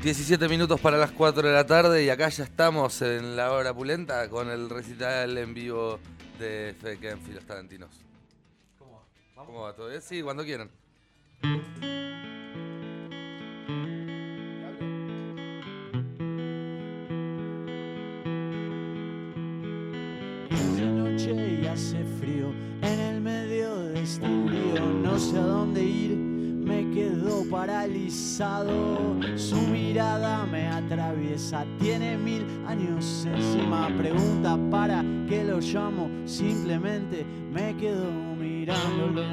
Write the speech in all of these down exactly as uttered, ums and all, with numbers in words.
diecisiete minutos para las cuatro de la tarde y acá ya estamos en la hora pulenta con el recital en vivo de Fede Kenfi, los Tarantinos. ¿Cómo va? ¿Vamos? ¿Cómo va todo bien? Sí, cuando quieran. Es de noche y hace frío en el medio de este lío. No sé a dónde ir, me quedo paralizado. Su mirada me atraviesa, tiene mil años encima. Pregunta para qué lo llamo, simplemente me quedo mirándolo.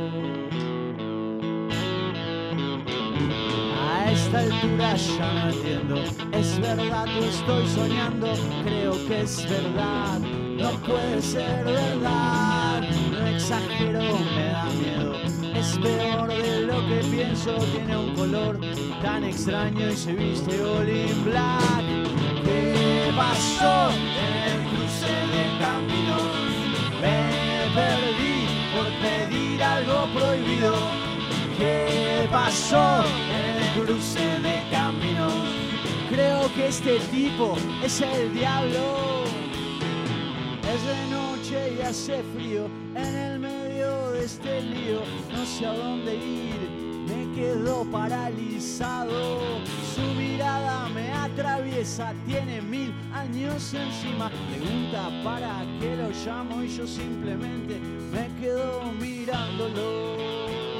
A esta altura ya no entiendo, es verdad o estoy soñando, creo que es verdad, no puede ser verdad, no exagero, me da miedo, es peor de lo que pienso, tiene un color tan extraño y se viste all in black. ¿Qué pasó en el cruce de caminos? Me perdí por pedir algo prohibido. ¿Qué pasó en el cruce de caminos? Creo que este tipo es el diablo. Es de noche y hace frío en el medio de este lío. No sé a dónde ir, me quedo paralizado. Su mirada me atraviesa, tiene mil años encima. Pregunta para qué lo llamo y yo simplemente me quedo mirándolo.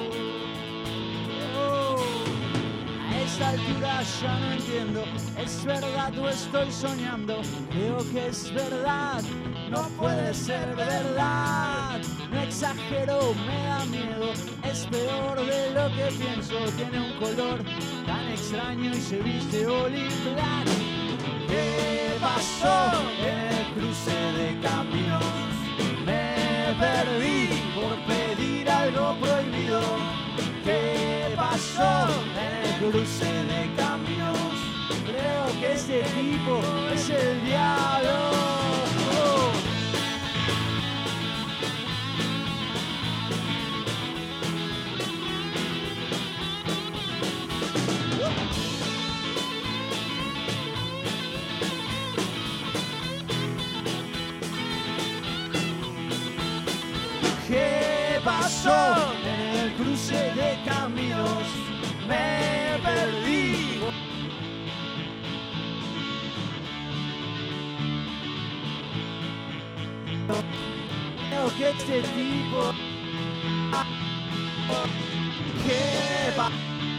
A esta altura ya no entiendo, ¿es verdad o estoy soñando? Creo que es verdad, no puede ser verdad. No exagero, me da miedo, es peor de lo que pienso. Tiene un color tan extraño y se viste all in black. ¿Qué pasó en el cruce de caminos? Me perdí por pedir algo prohibido. ¿Qué pasó en el cruce de caminos? Creo que este tipo es el diablo. Oh. ¿Qué pasó en el cruce de caminos? Me perdí. Creo que este tipo. ¿Qué pasó?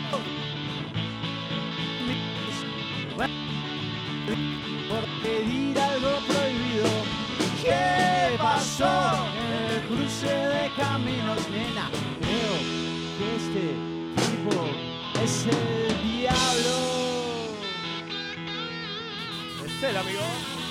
Por pedir algo prohibido. ¿Qué pasó en el cruce de caminos, nena? Creo que este tipo es el diablo. Es el amigo.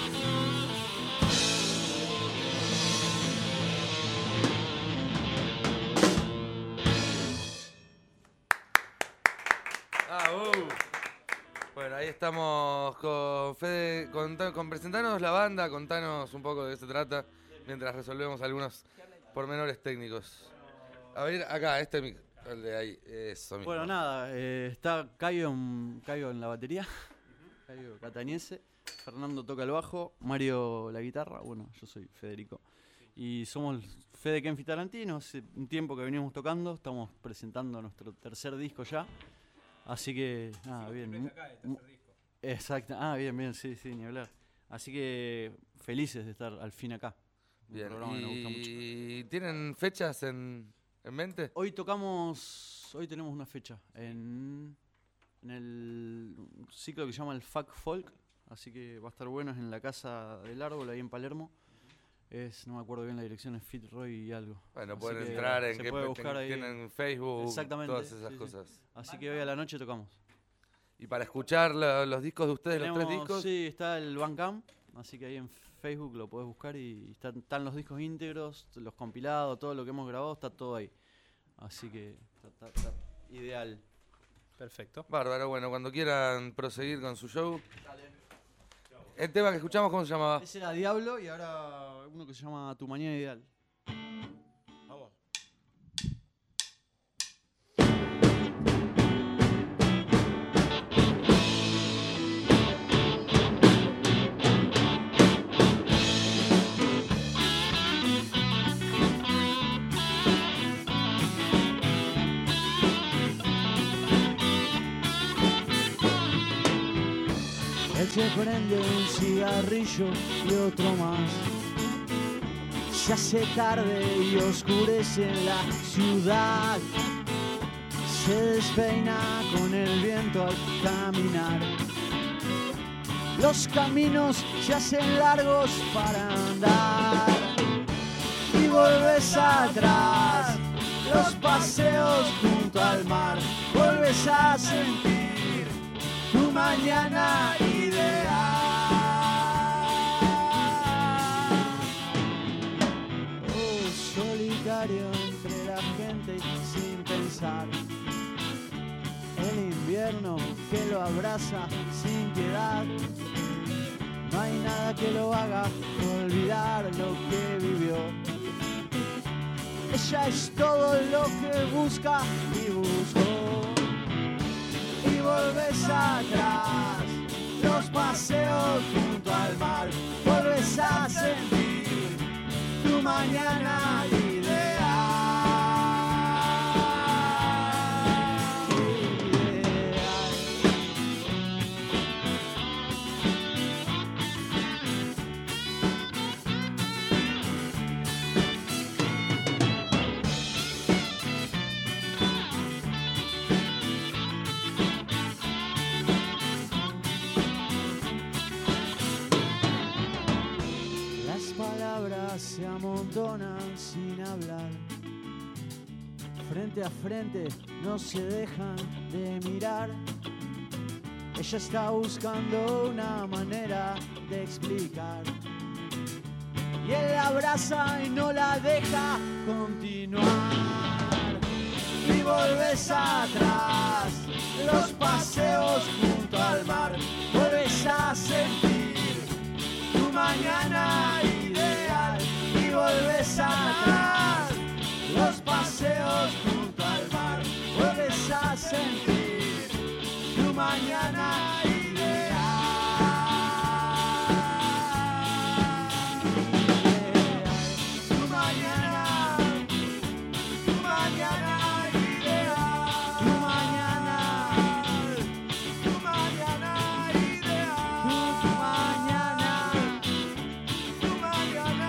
Ah, uh. Bueno, ahí estamos con Fede, con, con presentanos la banda, contanos un poco de qué se trata, mientras resolvemos algunos pormenores técnicos. A ver, acá, este mic, el de ahí, eso mismo. Bueno, nada, eh, está Caio en, Caio en la batería, Caio Catañese, Fernando toca el bajo, Mario la guitarra, bueno, yo soy Federico. Y somos Fede Kenfi Tarantino, hace un tiempo que venimos tocando, estamos presentando nuestro tercer disco ya. Así que, nada, sí, bien. Acá, el tercer disco. Exacto, ah, bien, bien, sí, sí, ni hablar. Así que felices de estar al fin acá. Bien, Un programa que nos gusta mucho. ¿y tienen fechas en, en mente? Hoy tocamos, hoy tenemos una fecha en, en el ciclo que se llama el Fuck Folk, así que va a estar bueno, es en la Casa del Árbol, ahí en Palermo. Es, no me acuerdo bien la dirección, es Fitzroy y algo. Bueno, Así pueden que entrar en se que puede buscar ahí. tienen Facebook, Exactamente, todas esas sí, cosas. sí. Así que hoy a la noche tocamos. Y para escuchar la- los discos de ustedes, Tenemos, los tres discos, sí, está el Bandcamp, así que ahí en Facebook lo podés buscar y están, están los discos íntegros, los compilados, todo lo que hemos grabado, está todo ahí. Así que está, está- está ideal. Perfecto. bárbaro. Bueno, cuando quieran proseguir con su show. El tema que escuchamos, ¿cómo se llamaba? Ese era Diablo y ahora uno que se llama Tu Mañana Ideal. Vamos. se prende un cigarrillo y otro más. Se hace tarde y oscurece la ciudad. Se despeina con el viento al caminar. Los caminos se hacen largos para andar. Y volves atrás, los paseos junto al mar. Vuelves a sentir tu mañana ideal. Oh, solitario entre la gente sin pensar. El invierno que lo abraza sin piedad. No hay nada que lo haga olvidar lo que vivió. Ella es todo lo que busca y buscó. Y volves atrás, los paseos junto al mar. Vuelves a sentir tu mañana ideal. Se amontonan sin hablar. Frente a frente no se dejan de mirar. Ella está buscando una manera de explicar. Y él la abraza y no la deja continuar. Y volves atrás, los paseos junto al mar. Vuelves a sentir tu mañana ideal. Y volves atrás, los paseos junto al mar. Vuelves a sentir tu mañana ideal. Tu mañana, tu mañana ideal. Tu mañana, tu mañana ideal. Tu mañana, tu mañana.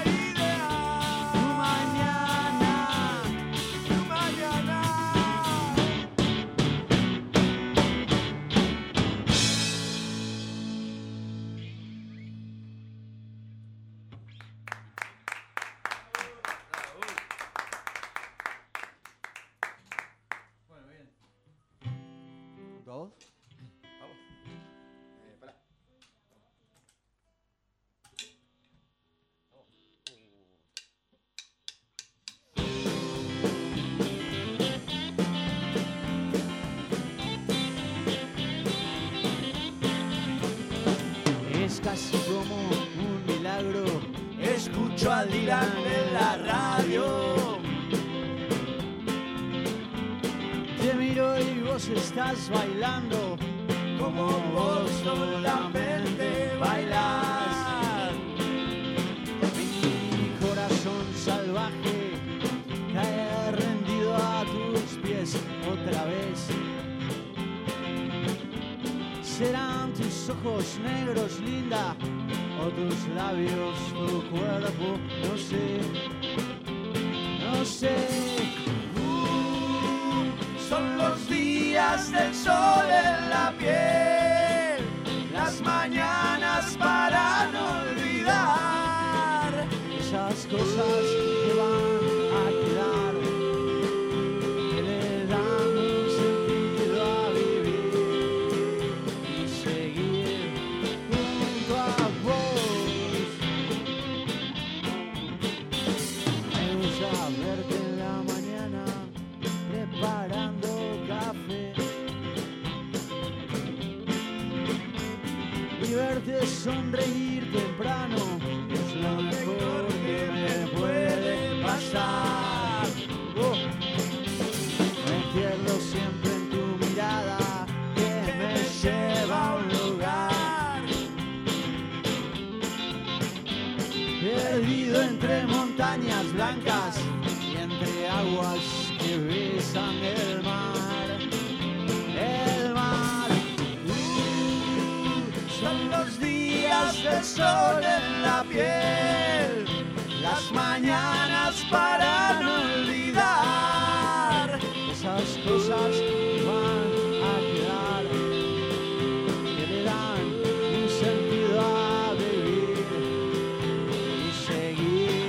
¿Todos? Vamos. Eh, pará. Es casi como un milagro. Escucho a Dylan en la radio. Te miro y vos estás bailando como vos solamente bailas. Mi corazón salvaje cae rendido a tus pies otra vez. Serán tus ojos negros, linda, o tus labios, tu cuerpo, no sé, no sé. Uh, son los días del sol en la piel, las mañanas para no olvidar esas cosas que van a quedar, que le dan un sentido a vivir y seguir junto a vos. Me gusta verte en la mañana preparando café y verte sonreír temprano es lo mejor que me puede pasar. Oh. Me pierdo siempre en tu mirada que me lleva a un lugar perdido entre montañas blancas y entre aguas que besan el mar, el mar. Uh, son del sol en la piel, las mañanas para no olvidar esas cosas que van a quedar, que le dan un sentido a vivir y seguir.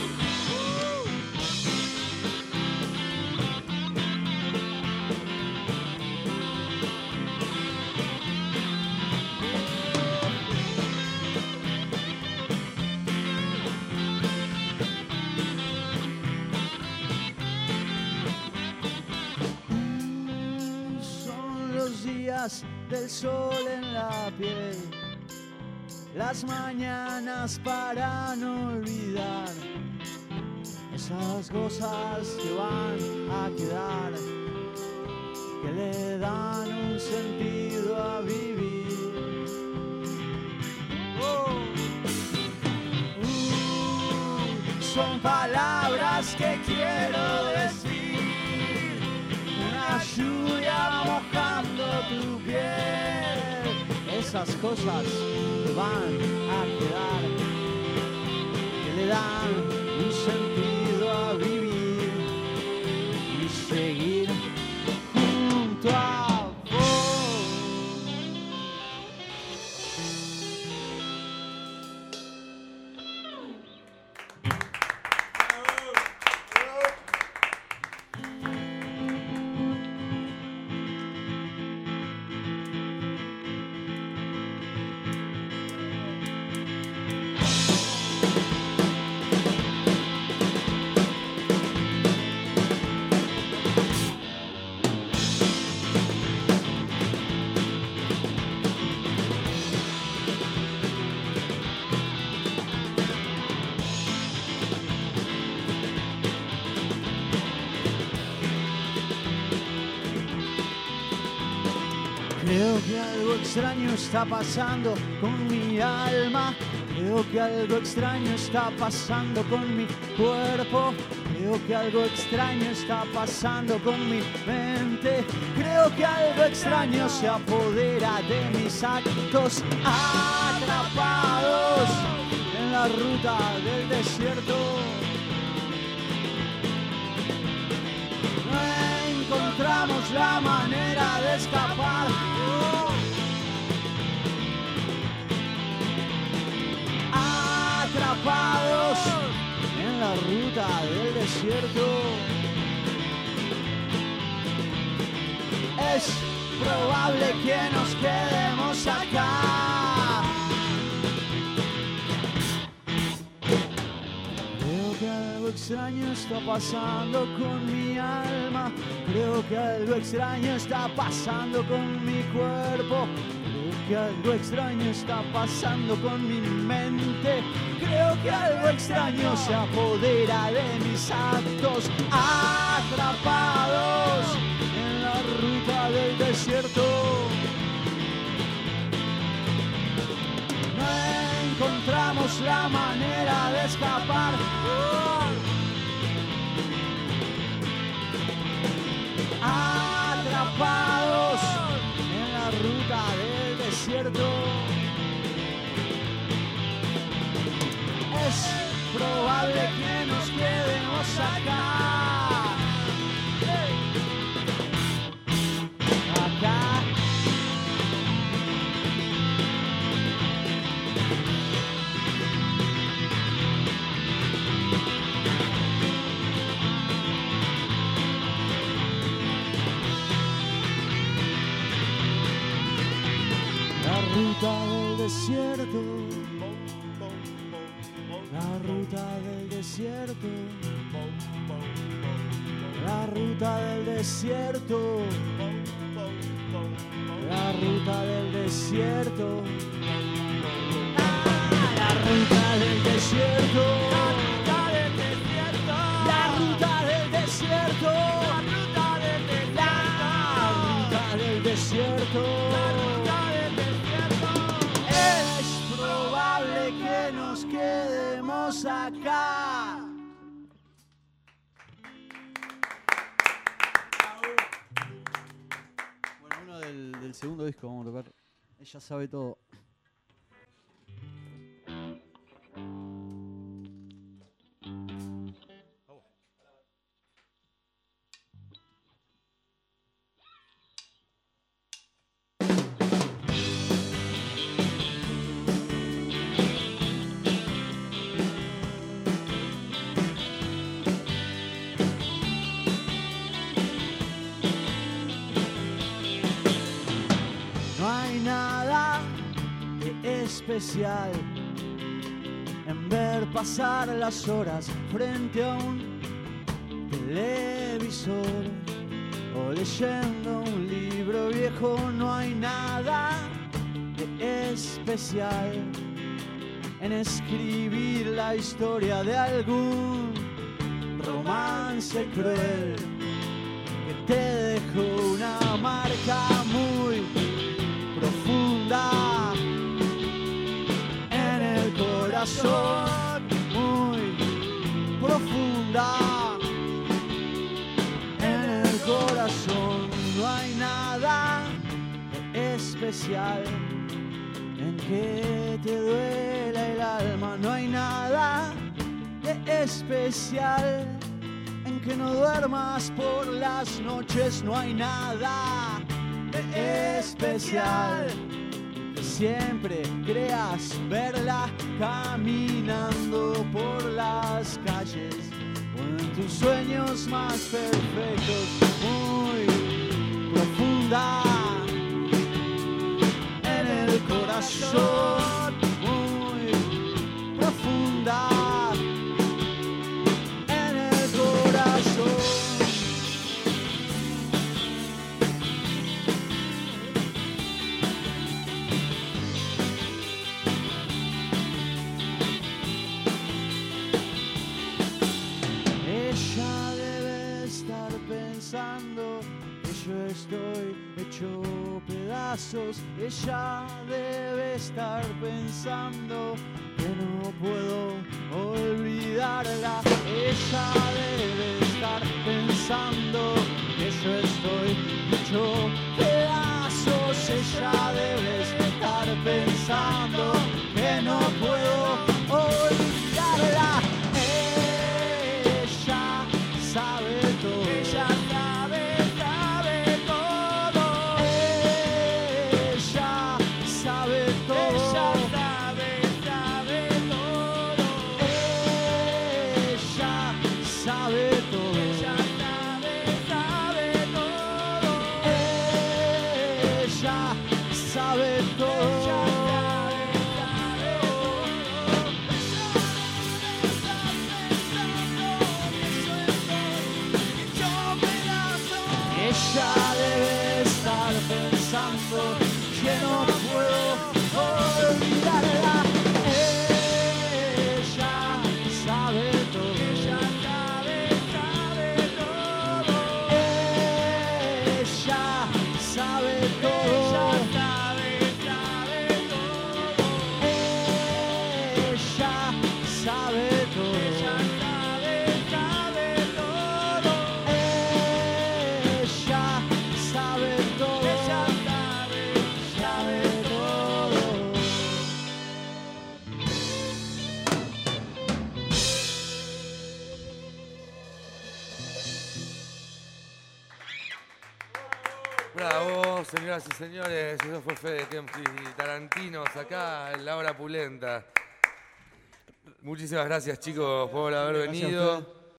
Del sol en la piel, las mañanas para no olvidar esas cosas que van a quedar, que le dan un sentido a vivir. Oh. Uh, son palabras que quiero decir, una lluvia mojando tu piel, esas cosas que van a quedar, que le dan un sentido a vivir y seguir junto a vos. Creo que algo extraño está pasando con mi alma, creo que algo extraño está pasando con mi cuerpo, creo que algo extraño está pasando con mi mente, creo que algo extraño se apodera de mis actos, atrapados en la ruta del desierto. No encontramos la manera de escapar. Atrapados en la ruta del desierto. Es probable que nos quedemos acá. Creo que algo extraño está pasando con mi alma, creo que algo extraño está pasando con mi cuerpo, creo que algo extraño está pasando con mi mente, creo que algo extraño se apodera de mis actos, atrapados en la ruta del desierto. No encontramos la manera de escapar. Atrapados en la ruta del desierto. Es probable que nos quedemos acá. Acá. La ruta del desierto, la ruta del desierto, la ruta del desierto, la ruta del desierto, ah, la ruta del desierto, la ruta del desierto, la ruta del desierto, la ruta del desierto. Que nos quedemos acá. Bueno, uno del, del segundo disco vamos a tocar. Ella sabe todo. especial en ver pasar las horas frente a un televisor o leyendo un libro viejo. No hay nada de especial en escribir la historia de algún romance cruel que te dejó una marca muy profunda en el corazón, muy profunda en el corazón. No hay nada de especial en que te duela el alma. No hay nada de especial en que no duermas por las noches. No hay nada de especial que siempre creas verla caminando por las calles o en tus sueños más perfectos. Muy profunda en el corazón, muy profunda en el corazón. Ella debe estar pensando que yo estoy hecho pedazos. Ella debe estar pensando que no puedo olvidarla. Ella debe estar pensando que yo estoy hecho pedazos. Ella debe estar pensando que no puedo olvidarla. Ella sabe todo. Ella sabe, sabe todo. Ella sabe todo. Ella sabe, sabe todo. Ella sabe todo. Ella sabe, sabe todo. Ella sabe todo. Ella debe estar pensando que no puedo olvidarla. Ella sabe todo. Ella sabe, sabe todo. Ella sabe todo. Ella sabe, sabe todo. Ella sabe todo. Ella sabe, sabe todo. Ella sabe todo. Ella sabe, sabe todo. Bravo, señoras y señores. Eso fue Fede Kempis y Tarantinos acá en La Hora Pulenta. Muchísimas gracias, chicos, por haber Gracias a venido. ustedes.